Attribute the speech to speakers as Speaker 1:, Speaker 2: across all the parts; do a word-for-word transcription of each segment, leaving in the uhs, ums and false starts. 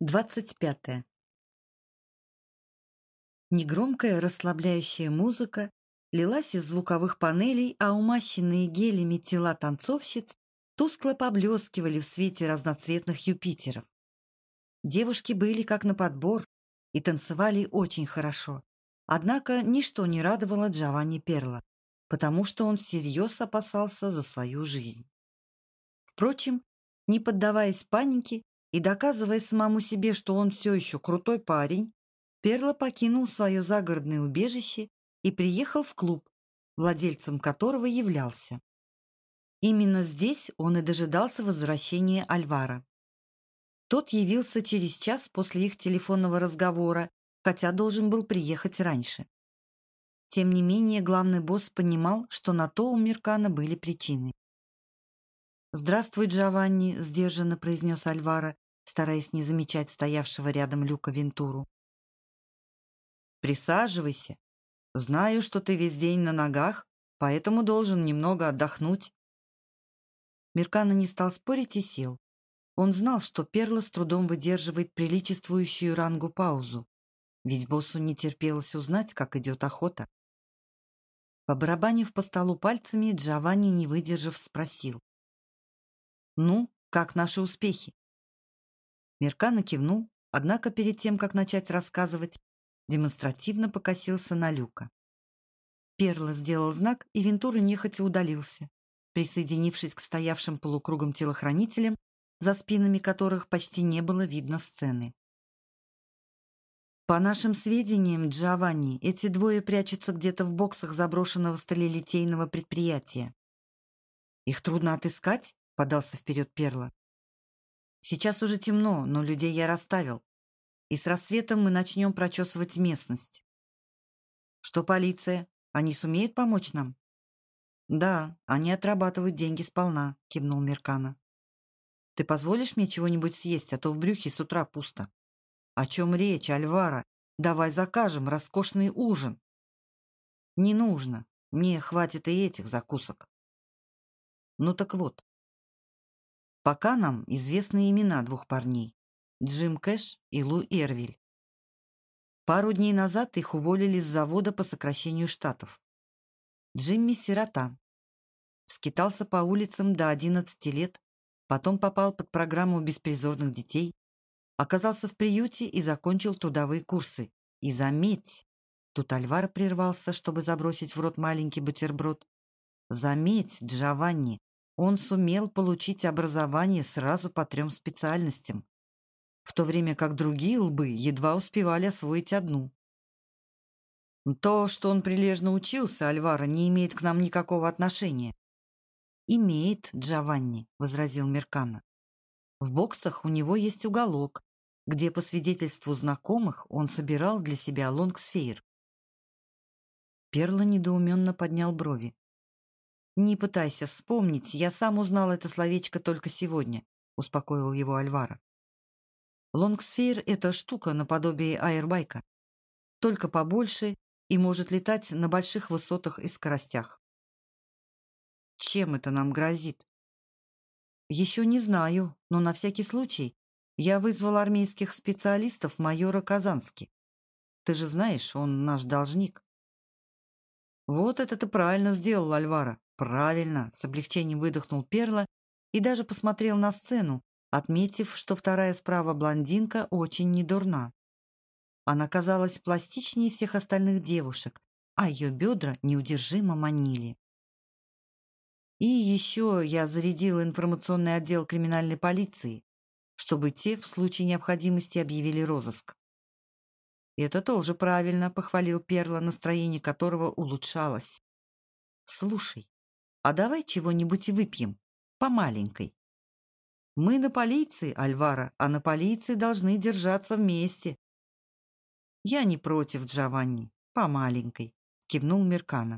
Speaker 1: Двадцать пятое. Негромкая расслабляющая музыка лилась из звуковых панелей, а умащенные гелями тела танцовщиц тускло поблескивали в свете разноцветных Юпитеров. Девушки были как на подбор и танцевали очень хорошо. Однако ничто не радовало Джованни Перло, потому что он всерьез опасался за свою жизнь. Впрочем, не поддаваясь панике и доказывая самому себе, что он все еще крутой парень, Перло покинул свое загородное убежище и приехал в клуб, владельцем которого являлся. Именно здесь он и дожидался возвращения Альвара. Тот явился через час после их телефонного разговора, хотя должен был приехать раньше. Тем не менее, главный босс понимал, что на то у Миркана были причины. «Здравствуй, Джованни», — сдержанно произнес Альваро, стараясь не замечать стоявшего рядом Люка Вентуру. «Присаживайся. Знаю, что ты весь день на ногах, поэтому должен немного отдохнуть». Миркано не стал спорить и сел. Он знал, что Перло с трудом выдерживает приличествующую рангу паузу, ведь боссу не терпелось узнать, как идет охота. Побарабанив по столу пальцами, Джованни, не выдержав, спросил: «Ну, как наши успехи?» Миркано кивнул, однако перед тем, как начать рассказывать, демонстративно покосился на Люка. Перло сделал знак, и Вентура нехотя удалился, присоединившись к стоявшим полукругом телохранителям, за спинами которых почти не было видно сцены. «По нашим сведениям, Джованни, эти двое прячутся где-то в боксах заброшенного сталелитейного предприятия». «Их трудно отыскать?» — подался вперед Перло. «Сейчас уже темно, но людей я расставил, и с рассветом мы начнем прочесывать местность». «Что полиция? Они сумеют помочь нам?» «Да, они отрабатывают деньги сполна», — кивнул Миркано. «Ты позволишь мне чего-нибудь съесть, а то в брюхе с утра пусто?» «О чем речь, Альваро? Давай закажем роскошный ужин». «Не нужно. Мне хватит и этих закусок». «Ну так вот. Пока нам известны имена двух парней — Джим Кэш и Лу Эрвиль. Пару дней назад их уволили с завода по сокращению штатов. Джимми — сирота. Скитался по улицам до одиннадцати лет, потом попал под программу беспризорных детей, оказался в приюте и закончил трудовые курсы. И заметь, тут Альваро прервался, чтобы забросить в рот маленький бутерброд. Заметь, Джованни, он сумел получить образование сразу по трем специальностям, в то время как другие лбы едва успевали освоить одну. То, что он прилежно учился, Альваро, не имеет к нам никакого отношения. «Имеет, Джованни», — возразил Миркано. «В боксах у него есть уголок, где, по свидетельству знакомых, он собирал для себя лонгсфейр». Перло недоуменно поднял брови. «Не пытайся вспомнить, я сам узнал это словечко только сегодня», — успокоил его Альваро. «Лонгсфейр — это штука наподобие аэрбайка, только побольше и может летать на больших высотах и скоростях». «Чем это нам грозит?» «Еще не знаю, но на всякий случай я вызвал армейских специалистов майора Казански. Ты же знаешь, он наш должник». «Вот это ты правильно сделал, Альваро, правильно», — с облегчением выдохнул Перло и даже посмотрел на сцену, отметив, что вторая справа блондинка очень недурна. Она казалась пластичнее всех остальных девушек, а ее бедра неудержимо манили. «И еще я зарядил информационный отдел криминальной полиции, чтобы те в случае необходимости объявили розыск». «Это тоже правильно», — похвалил Перло, настроение которого улучшалось. «Слушай, а давай чего-нибудь выпьем, по маленькой. Мы на полиции, Альваро, а на полиции должны держаться вместе». «Я не против, Джованни, по маленькой», — кивнул Миркано.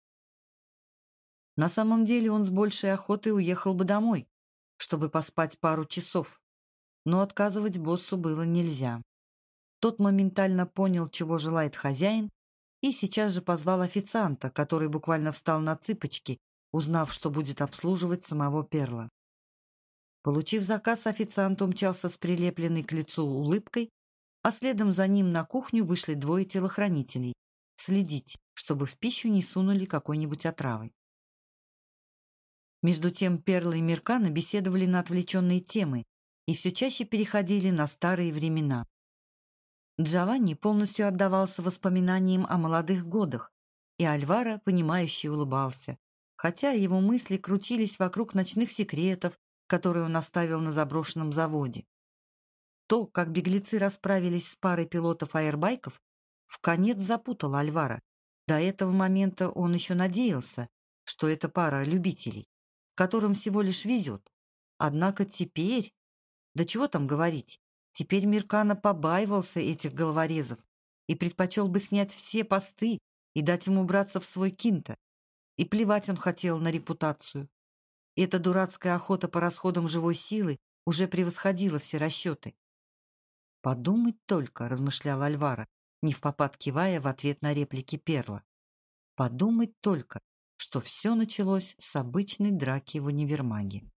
Speaker 1: На самом деле он с большей охотой уехал бы домой, чтобы поспать пару часов, но отказывать боссу было нельзя. Тот моментально понял, чего желает хозяин, и сейчас же позвал официанта, который буквально встал на цыпочки, узнав, что будет обслуживать самого Перло. Получив заказ, официант умчался с прилепленной к лицу улыбкой, а следом за ним на кухню вышли двое телохранителей следить, чтобы в пищу не сунули какой-нибудь отравой. Между тем Перла и Миркана беседовали на отвлеченные темы и все чаще переходили на старые времена. Джованни полностью отдавался воспоминаниям о молодых годах, и Альваро, понимающе улыбался, хотя его мысли крутились вокруг ночных секретов, которые он оставил на заброшенном заводе. То, как беглецы расправились с парой пилотов аэрбайков, вконец запутало Альваро. До этого момента он еще надеялся, что это пара любителей, которым всего лишь везет. Однако теперь... Да чего там говорить? Теперь Миркана побаивался этих головорезов и предпочел бы снять все посты и дать ему убраться в свой кинто. И плевать он хотел на репутацию. Эта дурацкая охота по расходам живой силы уже превосходила все расчеты. «Подумать только», — размышлял Альваро, невпопад кивая в ответ на реплики Перла. «Подумать только, что все началось с обычной драки в универмаге».